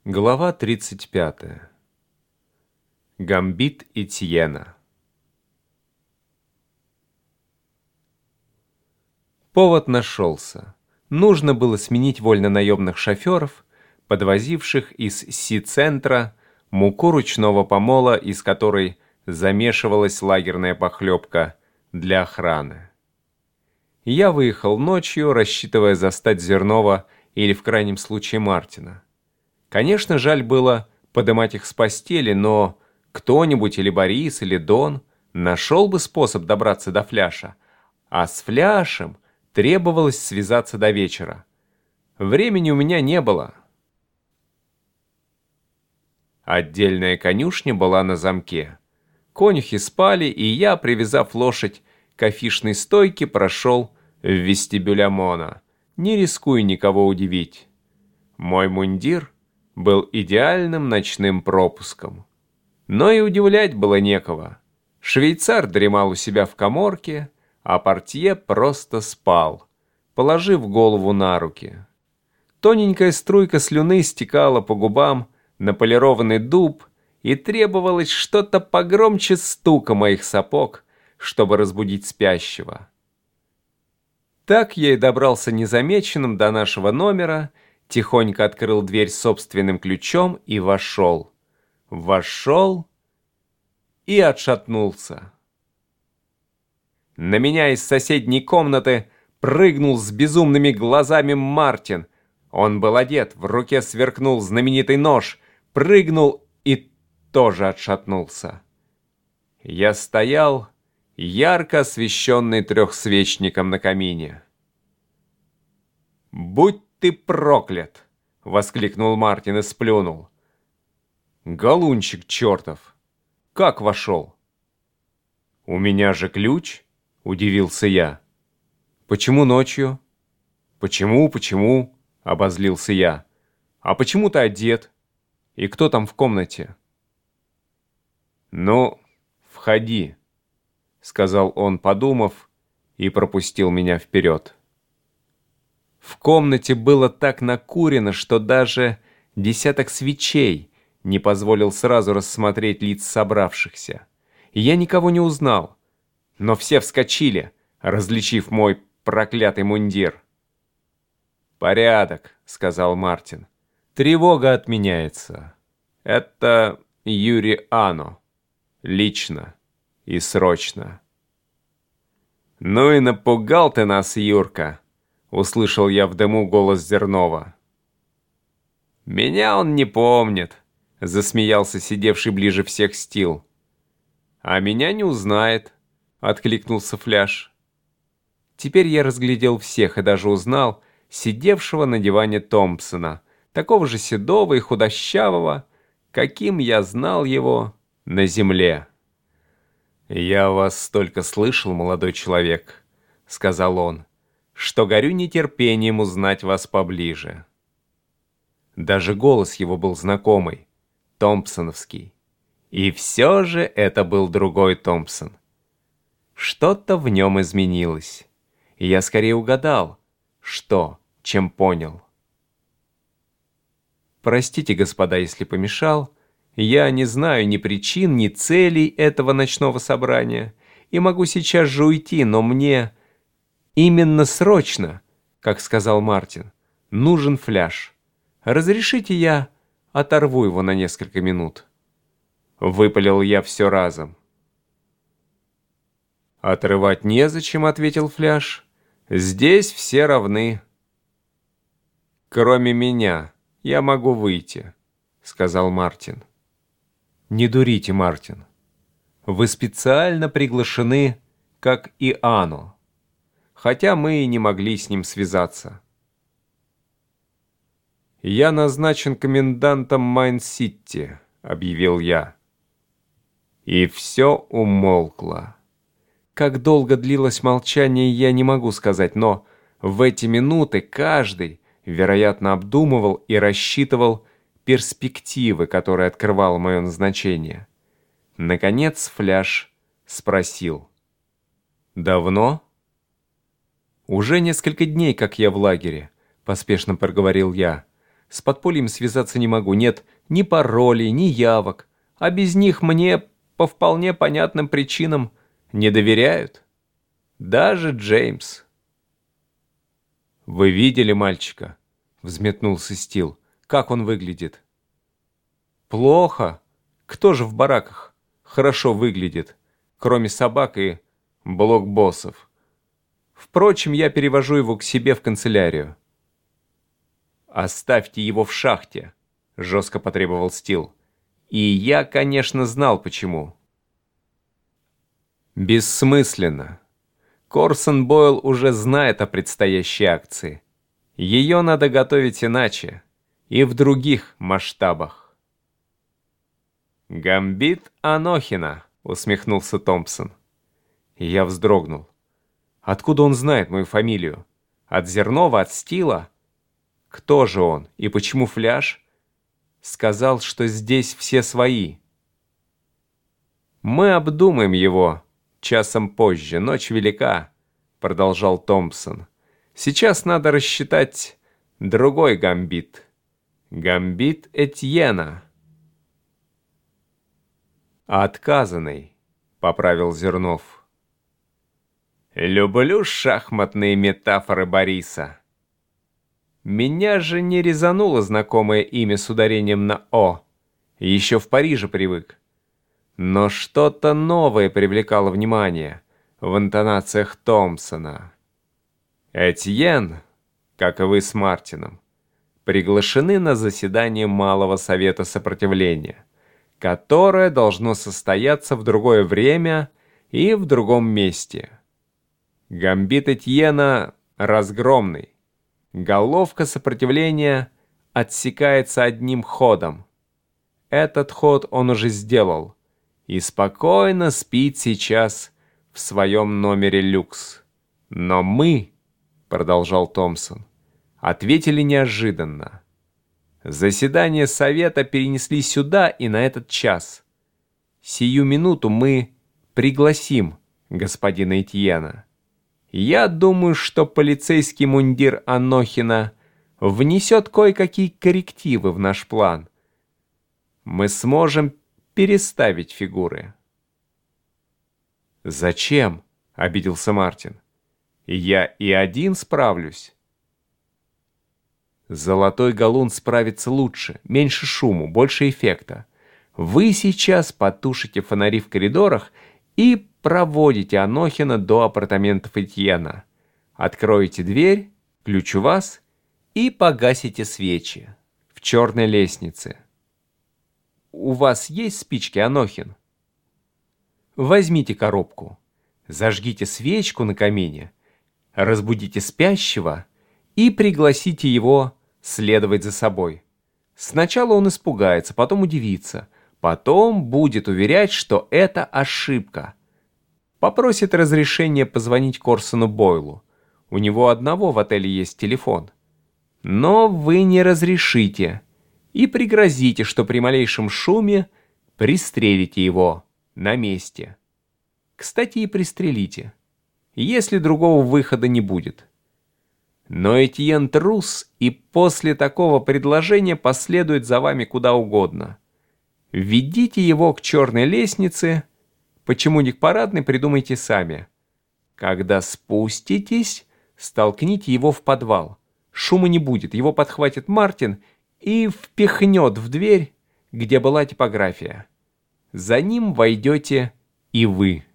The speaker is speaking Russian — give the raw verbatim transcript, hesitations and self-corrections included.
Глава тридцать пятая. Гамбит Этьена. Повод нашелся. Нужно было сменить вольнонаемных шоферов, подвозивших из Си-центра муку ручного помола, из которой замешивалась лагерная похлебка, для охраны. Я выехал ночью, рассчитывая застать Зернова или, в крайнем случае, Мартина. Конечно, жаль было подымать их с постели, но кто-нибудь, или Борис, или Дон, нашел бы способ добраться до Фляша, а с Фляшем требовалось связаться до вечера. Времени у меня не было. Отдельная конюшня была на замке. Конюхи спали, и я, привязав лошадь к афишной стойке, прошел в вестибюль ОМОНа, не рискуя никого удивить. Мой мундир был идеальным ночным пропуском. Но и удивлять было некого. Швейцар дремал у себя в каморке, а портье просто спал, положив голову на руки. Тоненькая струйка слюны стекала по губам на полированный дуб, и требовалось что-то погромче стука моих сапог, чтобы разбудить спящего. Так я и добрался незамеченным до нашего номера, тихонько открыл дверь собственным ключом и вошел. Вошел и отшатнулся. На меня из соседней комнаты прыгнул с безумными глазами Мартин. Он был одет, в руке сверкнул знаменитый нож, прыгнул и тоже отшатнулся. Я стоял, ярко освещенный трехсвечником на камине. «Будь ты проклят!» — воскликнул Мартин и сплюнул. «Голунчик чертов! Как вошел?» «У меня же ключ!» — удивился я. «Почему ночью?» «Почему, почему?» — обозлился я. «А почему ты одет? И кто там в комнате?» «Ну, входи», — сказал он, подумав, и пропустил меня вперед. В комнате было так накурено, что даже десяток свечей не позволил сразу рассмотреть лиц собравшихся. И я никого не узнал, но все вскочили, различив мой проклятый мундир. «Порядок», — сказал Мартин. «Тревога отменяется. Это Юрий Ано. Лично и срочно». «Ну и напугал ты нас, Юрка», — услышал я в дыму голос Зернова. «Меня он не помнит», — засмеялся сидевший ближе всех Стил. «А меня не узнает», — откликнулся Фляш. Теперь я разглядел всех и даже узнал сидевшего на диване Томпсона, такого же седого и худощавого, каким я знал его на земле. «Я вас столько слышал, молодой человек», — сказал он, «что горю нетерпением узнать вас поближе». Даже голос его был знакомый, томпсоновский. И все же это был другой Томпсон. Что-то в нем изменилось, и я скорее угадал, что, чем понял. Простите, господа, если помешал. Я не знаю ни причин, ни целей этого ночного собрания, и могу сейчас же уйти, но мне именно срочно, как сказал Мартин, нужен Фляш. Разрешите, я оторву его на несколько минут. Выпалил я все разом. «Отрывать незачем», — ответил Фляш. «Здесь все равны». «Кроме меня, я могу выйти», — сказал Мартин. «Не дурите, Мартин. Вы специально приглашены, как и Ано, хотя мы и не могли с ним связаться». «Я назначен комендантом Майн-Сити», — объявил я. И все умолкло. Как долго длилось молчание, я не могу сказать, но в эти минуты каждый, вероятно, обдумывал и рассчитывал перспективы, которые открывало мое назначение. Наконец Фляш спросил. «Давно?» «Уже несколько дней, как я в лагере», — поспешно проговорил я. С подпольем связаться не могу. Нет ни паролей, ни явок. А без них мне по вполне понятным причинам не доверяют. Даже Джеймс. «Вы видели мальчика?» — взметнулся Стил. «Как он выглядит?» «Плохо. Кто же в бараках хорошо выглядит, кроме собак и блокбоссов? Впрочем, я перевожу его к себе в канцелярию». «Оставьте его в шахте», — жестко потребовал Стил. И я, конечно, знал, почему. Бессмысленно. Корсон Бойл уже знает о предстоящей акции. Ее надо готовить иначе и в других масштабах. «Гамбит Анохина», — усмехнулся Томпсон. Я вздрогнул. Откуда он знает мою фамилию? От Зернова, от Стила? Кто же он и почему фляж? Сказал, что здесь все свои. «Мы обдумаем его часом позже, ночь велика», — продолжал Томпсон. «Сейчас надо рассчитать другой гамбит. Гамбит Этьена». «Отказанный», — поправил Зернов. «Люблю шахматные метафоры Бориса. Меня же не резануло знакомое имя с ударением на «о». Еще в Париже привык. Но что-то новое привлекало внимание в интонациях Томпсона. Этьен, как и вы с Мартином, приглашены на заседание Малого Совета Сопротивления, которое должно состояться в другое время и в другом месте. Гамбит Этьена разгромный. Головка сопротивления отсекается одним ходом. Этот ход он уже сделал и спокойно спит сейчас в своем номере люкс. Но мы, продолжал Томпсон, ответили неожиданно. Заседание совета перенесли сюда и на этот час. Сию минуту мы пригласим господина Этьена. Я думаю, что полицейский мундир Анохина внесет кое-какие коррективы в наш план. Мы сможем переставить фигуры. «Зачем?» — обиделся Мартин. «Я и один справлюсь». «Золотой галун справится лучше, меньше шуму, больше эффекта. Вы сейчас потушите фонари в коридорах и проводите Анохина до апартаментов Этьена. Откроете дверь, ключ у вас, и погасите свечи в черной лестнице. У вас есть спички, Анохин? Возьмите коробку, зажгите свечку на камине, разбудите спящего и пригласите его следовать за собой. Сначала он испугается, потом удивится, потом будет уверять, что это ошибка. Попросит разрешения позвонить Корсону Бойлу. У него одного в отеле есть телефон. Но вы не разрешите и пригрозите, что при малейшем шуме пристрелите его на месте. Кстати, и пристрелите, если другого выхода не будет. Но Этьен трус, и после такого предложения последует за вами куда угодно. Введите его к черной лестнице. Почему не к парадной, придумайте сами. Когда спуститесь, столкните его в подвал. Шума не будет, его подхватит Мартин и впихнет в дверь, где была типография. За ним войдете и вы.